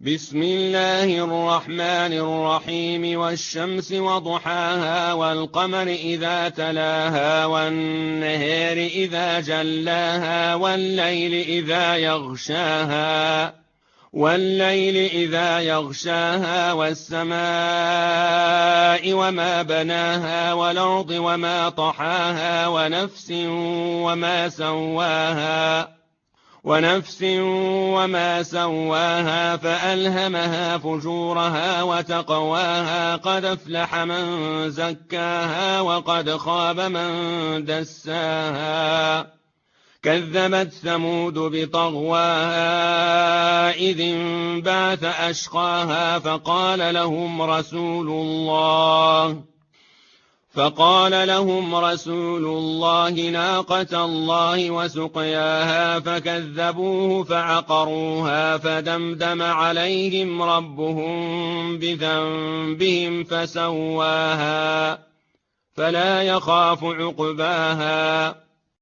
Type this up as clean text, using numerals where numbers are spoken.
بسم الله الرحمن الرحيم والشمس وضحاها والقمر إذا تلاها والنهار إذا جلاها والليل إذا يغشاها والسماء وما بناها والأرض وما طحاها ونفس وما سواها فألهمها فجورها وتقواها قد أفلح من زكاها وقد خاب من دساها كذبت ثمود بطغواها إذ انبعث أشقاها فقال لهم رسول الله ناقة الله وسقياها فكذبوه فعقروها فدمدم عليهم ربهم بذنبهم فسواها فلا يخاف عقباها